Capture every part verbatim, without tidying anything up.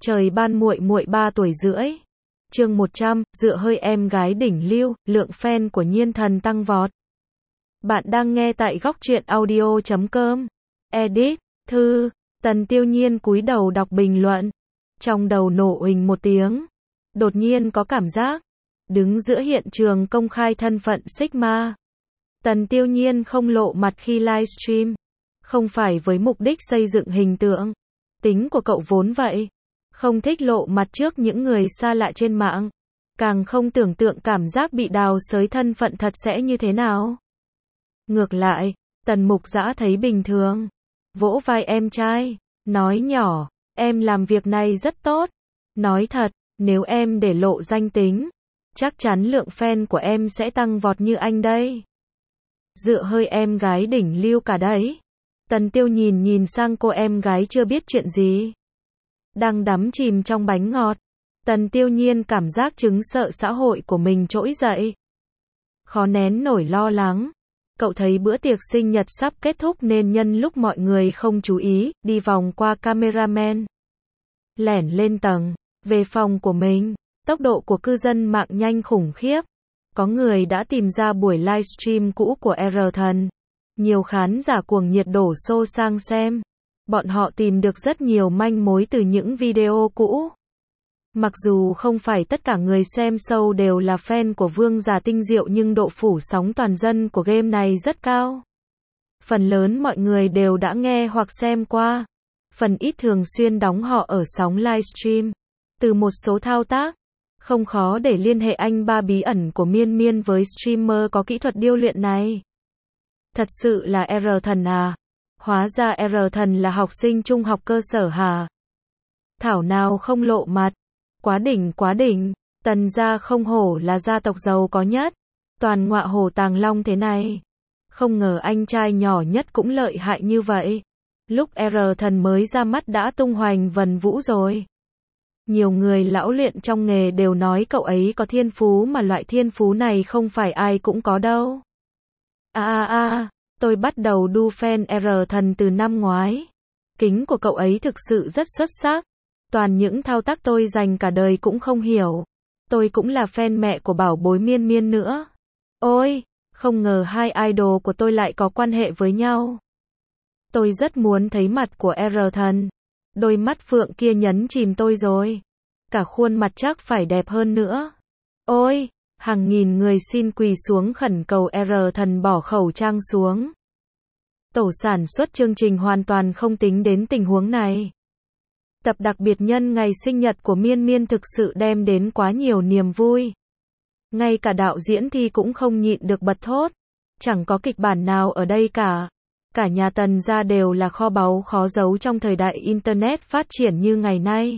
Trời ban muội muội ba tuổi rưỡi. Chương một trăm, dựa hơi em gái đỉnh lưu, lượng fan của Nhiên Thần tăng vọt. Bạn đang nghe tại góc truyện audio chấm com. Edit, thư, Tần Tiêu Nhiên cúi đầu đọc bình luận. Trong đầu nổ uỳnh một tiếng. Đột nhiên có cảm giác. Đứng giữa hiện trường công khai thân phận Sigma. Tần Tiêu Nhiên không lộ mặt khi livestream. Không phải với mục đích xây dựng hình tượng. Tính của cậu vốn vậy. Không thích lộ mặt trước những người xa lạ trên mạng. Càng không tưởng tượng cảm giác bị đào xới thân phận thật sẽ như thế nào. Ngược lại, Tần Mục Dã thấy bình thường. Vỗ vai em trai, nói nhỏ, em làm việc này rất tốt. Nói thật, nếu em để lộ danh tính, chắc chắn lượng fan của em sẽ tăng vọt như anh đây. Dựa hơi em gái đỉnh lưu cả đấy. Tần Tiêu nhìn nhìn sang cô em gái chưa biết chuyện gì. Đang đắm chìm trong bánh ngọt. Tần Tiêu Nhiên cảm giác chứng sợ xã hội của mình trỗi dậy. Khó nén nổi lo lắng. Cậu thấy bữa tiệc sinh nhật sắp kết thúc nên nhân lúc mọi người không chú ý, đi vòng qua cameraman. Lẻn lên tầng, về phòng của mình. Tốc độ của cư dân mạng nhanh khủng khiếp. Có người đã tìm ra buổi livestream cũ của R Thần. Nhiều khán giả cuồng nhiệt đổ xô sang xem. Bọn họ tìm được rất nhiều manh mối từ những video cũ. Mặc dù không phải tất cả người xem show đều là fan của Vương Giả Tinh Diệu nhưng độ phủ sóng toàn dân của game này rất cao. Phần lớn mọi người đều đã nghe hoặc xem qua. Phần ít thường xuyên đóng họ ở sóng livestream. Từ một số thao tác, không khó để liên hệ anh ba bí ẩn của Miên Miên với streamer có kỹ thuật điêu luyện này. Thật sự là R Thần à? Hóa ra R Thần là học sinh trung học cơ sở hả? Thảo nào không lộ mặt. Quá đỉnh quá đỉnh. Tần gia không hổ là gia tộc giàu có nhất. Toàn ngọa hổ tàng long thế này. Không ngờ anh trai nhỏ nhất cũng lợi hại như vậy. Lúc R Thần mới ra mắt đã tung hoành vần vũ rồi. Nhiều người lão luyện trong nghề đều nói cậu ấy có thiên phú mà loại thiên phú này không phải ai cũng có đâu. À à à. Tôi bắt đầu đu fan R Thần từ năm ngoái. Kính của cậu ấy thực sự rất xuất sắc. Toàn những thao tác tôi dành cả đời cũng không hiểu. Tôi cũng là fan mẹ của bảo bối Miên Miên nữa. Ôi, không ngờ hai idol của tôi lại có quan hệ với nhau. Tôi rất muốn thấy mặt của R Thần. Đôi mắt phượng kia nhấn chìm tôi rồi. Cả khuôn mặt chắc phải đẹp hơn nữa. Ôi! Hàng nghìn người xin quỳ xuống khẩn cầu R Thần bỏ khẩu trang xuống. Tổ sản xuất chương trình hoàn toàn không tính đến tình huống này. Tập đặc biệt nhân ngày sinh nhật của Miên Miên thực sự đem đến quá nhiều niềm vui. Ngay cả đạo diễn thì cũng không nhịn được bật thốt. Chẳng có kịch bản nào ở đây cả. Cả nhà Tần gia đều là kho báu khó giấu trong thời đại Internet phát triển như ngày nay.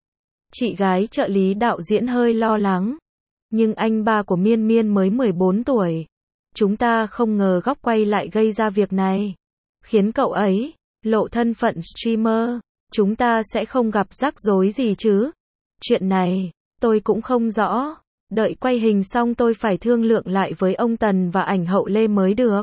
Chị gái trợ lý đạo diễn hơi lo lắng. Nhưng anh ba của Miên Miên mới mười bốn tuổi. Chúng ta không ngờ góc quay lại gây ra việc này. Khiến cậu ấy lộ thân phận streamer. Chúng ta sẽ không gặp rắc rối gì chứ? Chuyện này, tôi cũng không rõ. Đợi quay hình xong tôi phải thương lượng lại với ông Tần và ảnh hậu Lê mới được.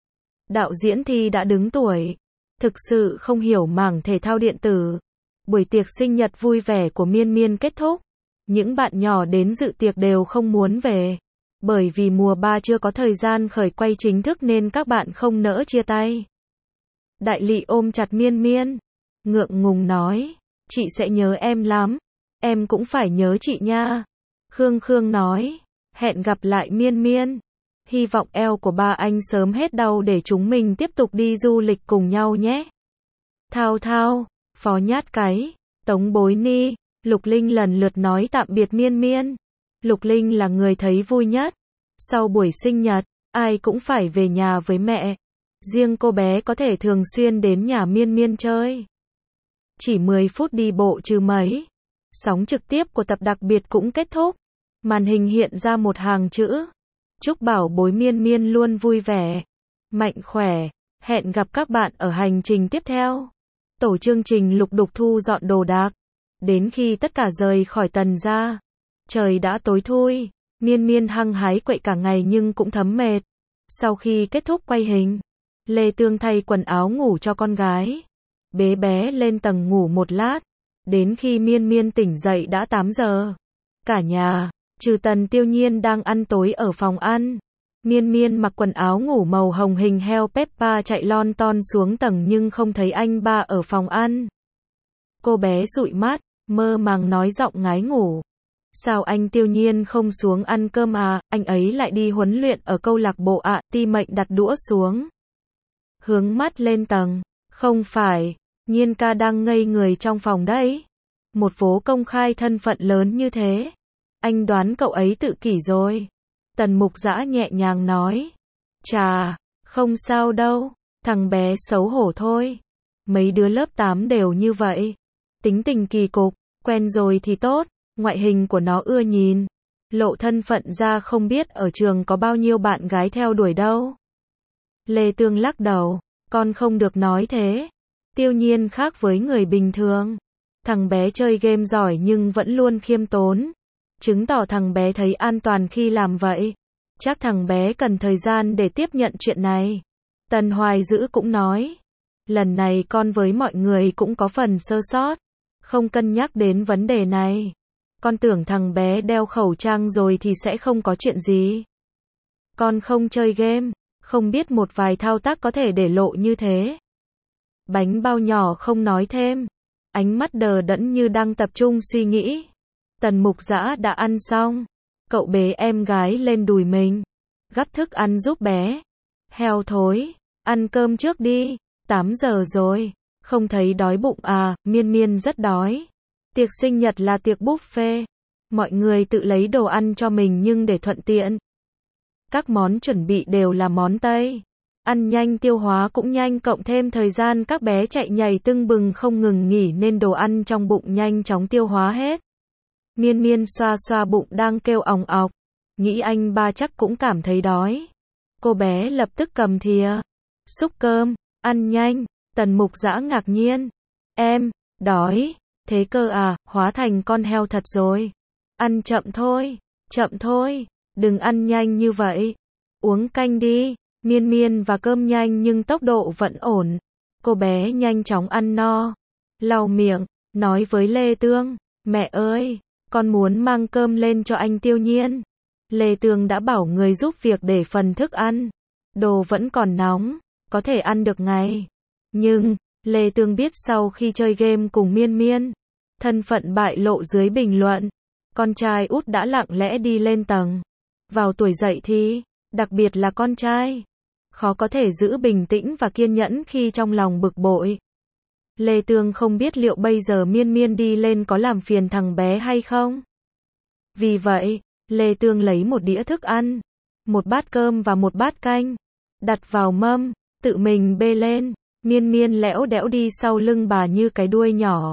Đạo diễn thì đã đứng tuổi. Thực sự không hiểu mảng thể thao điện tử. Buổi tiệc sinh nhật vui vẻ của Miên Miên kết thúc. Những bạn nhỏ đến dự tiệc đều không muốn về. Bởi vì mùa ba chưa có thời gian khởi quay chính thức nên các bạn không nỡ chia tay. Đại Lị ôm chặt Miên Miên. Ngượng ngùng nói. Chị sẽ nhớ em lắm. Em cũng phải nhớ chị nha. Khương Khương nói. Hẹn gặp lại Miên Miên. Hy vọng eo của ba anh sớm hết đau để chúng mình tiếp tục đi du lịch cùng nhau nhé. Thao Thao, Phó Nhát Cái, Tống Bối Ni, Lục Linh lần lượt nói tạm biệt Miên Miên. Lục Linh là người thấy vui nhất. Sau buổi sinh nhật, ai cũng phải về nhà với mẹ. Riêng cô bé có thể thường xuyên đến nhà Miên Miên chơi. Chỉ mười phút đi bộ trừ mấy. Sóng trực tiếp của tập đặc biệt cũng kết thúc. Màn hình hiện ra một hàng chữ. Chúc bảo bối Miên Miên luôn vui vẻ, mạnh khỏe. Hẹn gặp các bạn ở hành trình tiếp theo. Tổ chương trình lục đục thu dọn đồ đạc. Đến khi tất cả rời khỏi Tần gia, trời đã tối thui. Miên Miên hăng hái quậy cả ngày nhưng cũng thấm mệt. Sau khi kết thúc quay hình, Lê Tương thay quần áo ngủ cho con gái. Bế bé lên tầng ngủ một lát. Đến khi Miên Miên tỉnh dậy đã tám giờ. Cả nhà, trừ Tần Tiêu Nhiên đang ăn tối ở phòng ăn. Miên Miên mặc quần áo ngủ màu hồng hình heo Peppa chạy lon ton xuống tầng nhưng không thấy anh ba ở phòng ăn. Cô bé dụi mắt, mơ màng nói giọng ngái ngủ. Sao anh Tiêu Nhiên không xuống ăn cơm à, anh ấy lại đi huấn luyện ở câu lạc bộ ạ, à? Ti Mệnh đặt đũa xuống. Hướng mắt lên tầng. Không phải, Nhiên ca đang ngây người trong phòng đấy. Một phố công khai thân phận lớn như thế. Anh đoán cậu ấy tự kỷ rồi. Tần Mục Dã nhẹ nhàng nói. Chà, không sao đâu, thằng bé xấu hổ thôi. Mấy đứa lớp tám đều như vậy. Tính tình kỳ cục, quen rồi thì tốt, ngoại hình của nó ưa nhìn. Lộ thân phận ra không biết ở trường có bao nhiêu bạn gái theo đuổi đâu. Lê Tương lắc đầu, con không được nói thế. Tiêu Nhiên khác với người bình thường. Thằng bé chơi game giỏi nhưng vẫn luôn khiêm tốn. Chứng tỏ thằng bé thấy an toàn khi làm vậy. Chắc thằng bé cần thời gian để tiếp nhận chuyện này. Tần Hoài Dữ cũng nói. Lần này con với mọi người cũng có phần sơ sót. Không cân nhắc đến vấn đề này. Con tưởng thằng bé đeo khẩu trang rồi thì sẽ không có chuyện gì. Con không chơi game. Không biết một vài thao tác có thể để lộ như thế. Bánh bao nhỏ không nói thêm. Ánh mắt đờ đẫn như đang tập trung suy nghĩ. Tần Mục Dã đã ăn xong. Cậu bế em gái lên đùi mình. Gắp thức ăn giúp bé. Heo thối. Ăn cơm trước đi. tám giờ rồi. Không thấy đói bụng à, Miên Miên rất đói. Tiệc sinh nhật là tiệc buffet. Mọi người tự lấy đồ ăn cho mình nhưng để thuận tiện. Các món chuẩn bị đều là món Tây. Ăn nhanh tiêu hóa cũng nhanh cộng thêm thời gian các bé chạy nhảy tưng bừng không ngừng nghỉ nên đồ ăn trong bụng nhanh chóng tiêu hóa hết. Miên Miên xoa xoa bụng đang kêu òng ọc. Nghĩ anh ba chắc cũng cảm thấy đói. Cô bé lập tức cầm thìa. Xúc cơm, ăn nhanh. Tần Mục Dã ngạc nhiên. Em, đói. Thế cơ à, hóa thành con heo thật rồi. Ăn chậm thôi, chậm thôi. Đừng ăn nhanh như vậy. Uống canh đi. Miên Miên và cơm nhanh nhưng tốc độ vẫn ổn. Cô bé nhanh chóng ăn no. Lau miệng, nói với Lê Tương. Mẹ ơi, con muốn mang cơm lên cho anh Tiêu Nhiên. Lê Tương đã bảo người giúp việc để phần thức ăn. Đồ vẫn còn nóng, có thể ăn được ngay. Nhưng, Lê Tương biết sau khi chơi game cùng Miên Miên, thân phận bại lộ dưới bình luận. Con trai út đã lặng lẽ đi lên tầng. Vào tuổi dậy thì, đặc biệt là con trai, khó có thể giữ bình tĩnh và kiên nhẫn khi trong lòng bực bội. Lê Tương không biết liệu bây giờ Miên Miên đi lên có làm phiền thằng bé hay không. Vì vậy, Lê Tương lấy một đĩa thức ăn, một bát cơm và một bát canh, đặt vào mâm, tự mình bê lên. Miên Miên lẽo đẽo đi sau lưng bà như cái đuôi nhỏ.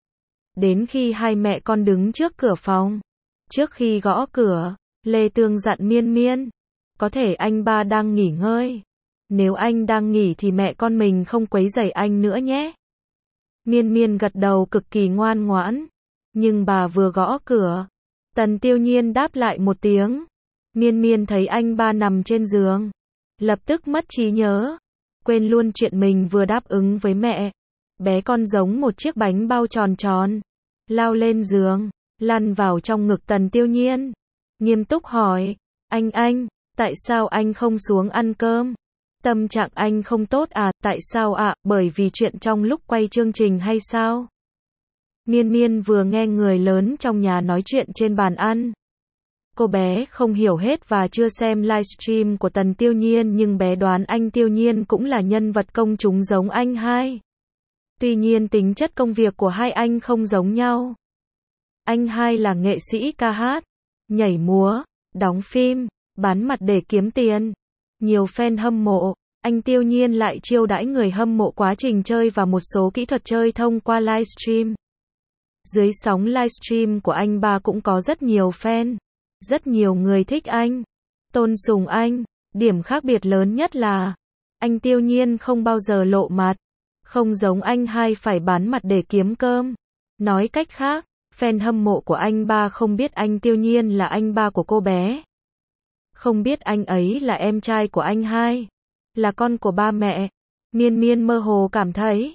Đến khi hai mẹ con đứng trước cửa phòng, trước khi gõ cửa, Lê Tương dặn Miên Miên, có thể anh ba đang nghỉ ngơi. Nếu anh đang nghỉ thì mẹ con mình không quấy rầy anh nữa nhé. Miên Miên gật đầu cực kỳ ngoan ngoãn. Nhưng bà vừa gõ cửa, Tần Tiêu Nhiên đáp lại một tiếng. Miên Miên thấy anh ba nằm trên giường, lập tức mất trí nhớ, quên luôn chuyện mình vừa đáp ứng với mẹ. Bé con giống một chiếc bánh bao tròn tròn, lao lên giường, lăn vào trong ngực Tần Tiêu Nhiên. Nghiêm túc hỏi, anh anh, tại sao anh không xuống ăn cơm? Tâm trạng anh không tốt à, tại sao ạ, à? Bởi vì chuyện trong lúc quay chương trình hay sao? Miên Miên vừa nghe người lớn trong nhà nói chuyện trên bàn ăn. Cô bé không hiểu hết và chưa xem livestream của Tần Tiêu Nhiên nhưng bé đoán anh Tiêu Nhiên cũng là nhân vật công chúng giống anh hai. Tuy nhiên tính chất công việc của hai anh không giống nhau. Anh hai là nghệ sĩ ca hát, nhảy múa, đóng phim, bán mặt để kiếm tiền. Nhiều fan hâm mộ, anh Tiêu Nhiên lại chiêu đãi người hâm mộ quá trình chơi và một số kỹ thuật chơi thông qua livestream. Dưới sóng livestream của anh ba cũng có rất nhiều fan. Rất nhiều người thích anh, tôn sùng anh. Điểm khác biệt lớn nhất là anh Tiêu Nhiên không bao giờ lộ mặt, không giống anh hai phải bán mặt để kiếm cơm. Nói cách khác, fan hâm mộ của anh ba không biết anh Tiêu Nhiên là anh ba của cô bé, không biết anh ấy là em trai của anh hai, là con của ba mẹ. Miên Miên mơ hồ cảm thấy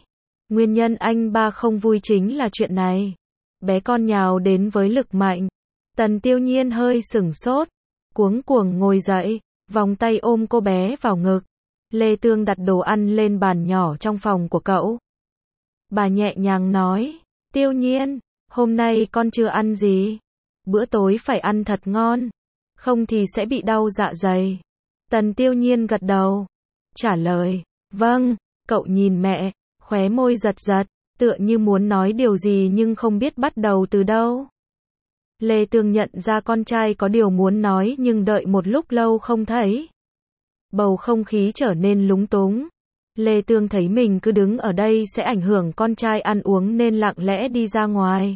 Nguyên nhân anh ba không vui chính là chuyện này. Bé con nhào đến với lực mạnh. Tần Tiêu Nhiên hơi sửng sốt, cuống cuồng ngồi dậy, vòng tay ôm cô bé vào ngực. Lê Tương đặt đồ ăn lên bàn nhỏ trong phòng của cậu. Bà nhẹ nhàng nói, Tiêu Nhiên, hôm nay con chưa ăn gì. Bữa tối phải ăn thật ngon, không thì sẽ bị đau dạ dày. Tần Tiêu Nhiên gật đầu, trả lời, vâng. Cậu nhìn mẹ, khóe môi giật giật, tựa như muốn nói điều gì nhưng không biết bắt đầu từ đâu. Lê Tương nhận ra con trai có điều muốn nói nhưng đợi một lúc lâu không thấy. Bầu không khí trở nên lúng túng. Lê Tương thấy mình cứ đứng ở đây sẽ ảnh hưởng con trai ăn uống nên lặng lẽ đi ra ngoài.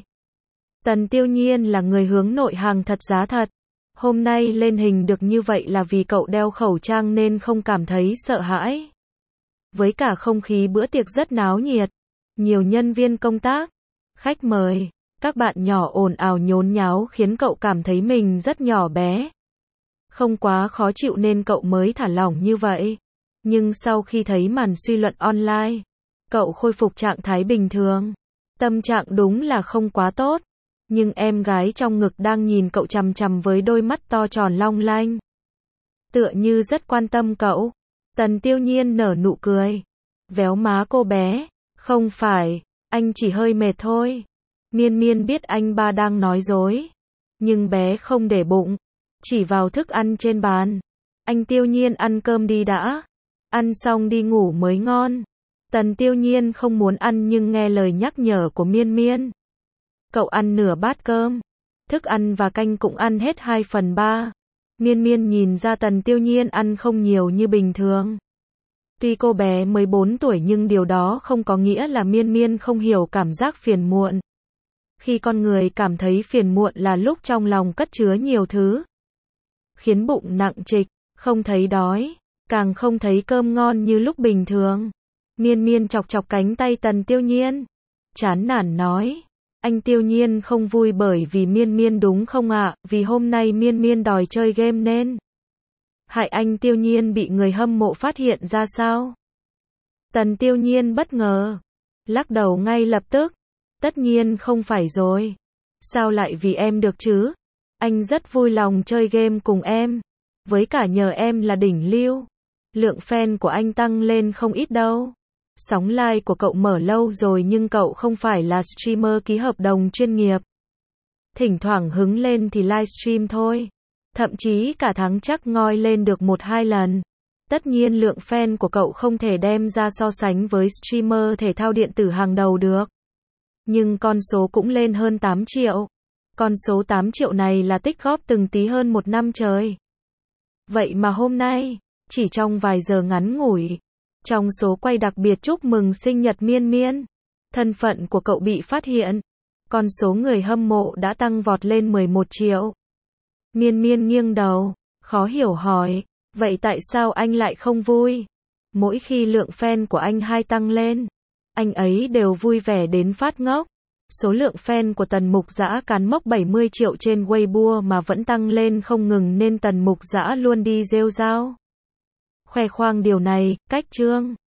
Tần Tiêu Nhiên là người hướng nội hàng thật giá thật. Hôm nay lên hình được như vậy là vì cậu đeo khẩu trang nên không cảm thấy sợ hãi. Với cả không khí bữa tiệc rất náo nhiệt. Nhiều nhân viên công tác, khách mời, các bạn nhỏ ồn ào nhốn nháo khiến cậu cảm thấy mình rất nhỏ bé. Không quá khó chịu nên cậu mới thả lỏng như vậy. Nhưng sau khi thấy màn suy luận online, cậu khôi phục trạng thái bình thường. Tâm trạng đúng là không quá tốt. Nhưng em gái trong ngực đang nhìn cậu chằm chằm với đôi mắt to tròn long lanh. Tựa như rất quan tâm cậu. Tần Tiêu Nhiên nở nụ cười. Véo má cô bé. Không phải, anh chỉ hơi mệt thôi. Miên Miên biết anh ba đang nói dối. Nhưng bé không để bụng. Chỉ vào thức ăn trên bàn. Anh Tiêu Nhiên ăn cơm đi đã. Ăn xong đi ngủ mới ngon. Tần Tiêu Nhiên không muốn ăn nhưng nghe lời nhắc nhở của Miên Miên. Cậu ăn nửa bát cơm. Thức ăn và canh cũng ăn hết hai phần ba. Miên Miên nhìn ra Tần Tiêu Nhiên ăn không nhiều như bình thường. Tuy cô bé mới bốn tuổi nhưng điều đó không có nghĩa là Miên Miên không hiểu cảm giác phiền muộn. Khi con người cảm thấy phiền muộn là lúc trong lòng cất chứa nhiều thứ. Khiến bụng nặng trịch, không thấy đói, càng không thấy cơm ngon như lúc bình thường. Miên Miên chọc chọc cánh tay Tần Tiêu Nhiên. Chán nản nói. Anh Tiêu Nhiên không vui bởi vì Miên Miên đúng không ạ? Vì hôm nay Miên Miên đòi chơi game nên hại anh Tiêu Nhiên bị người hâm mộ phát hiện ra sao? Tần Tiêu Nhiên bất ngờ. Lắc đầu ngay lập tức. Tất nhiên không phải rồi. Sao lại vì em được chứ? Anh rất vui lòng chơi game cùng em. Với cả nhờ em là đỉnh lưu. Lượng fan của anh tăng lên không ít đâu. Sóng like của cậu mở lâu rồi nhưng cậu không phải là streamer ký hợp đồng chuyên nghiệp. Thỉnh thoảng hứng lên thì livestream thôi. Thậm chí cả tháng chắc ngoi lên được một hai lần. Tất nhiên lượng fan của cậu không thể đem ra so sánh với streamer thể thao điện tử hàng đầu được. Nhưng con số cũng lên hơn tám triệu. Con số tám triệu này là tích góp từng tí hơn một năm trời. Vậy mà hôm nay, chỉ trong vài giờ ngắn ngủi, trong số quay đặc biệt chúc mừng sinh nhật Miên Miên, thân phận của cậu bị phát hiện. Con số người hâm mộ đã tăng vọt lên mười một triệu. Miên Miên nghiêng đầu, khó hiểu hỏi, vậy tại sao anh lại không vui? Mỗi khi lượng fan của anh hai tăng lên, anh ấy đều vui vẻ đến phát ngốc. Số lượng fan của Tần Mục Dã cán mốc bảy mươi triệu trên Weibo mà vẫn tăng lên không ngừng nên Tần Mục Dã luôn đi rêu rao. Khoe khoang điều này, cách chương.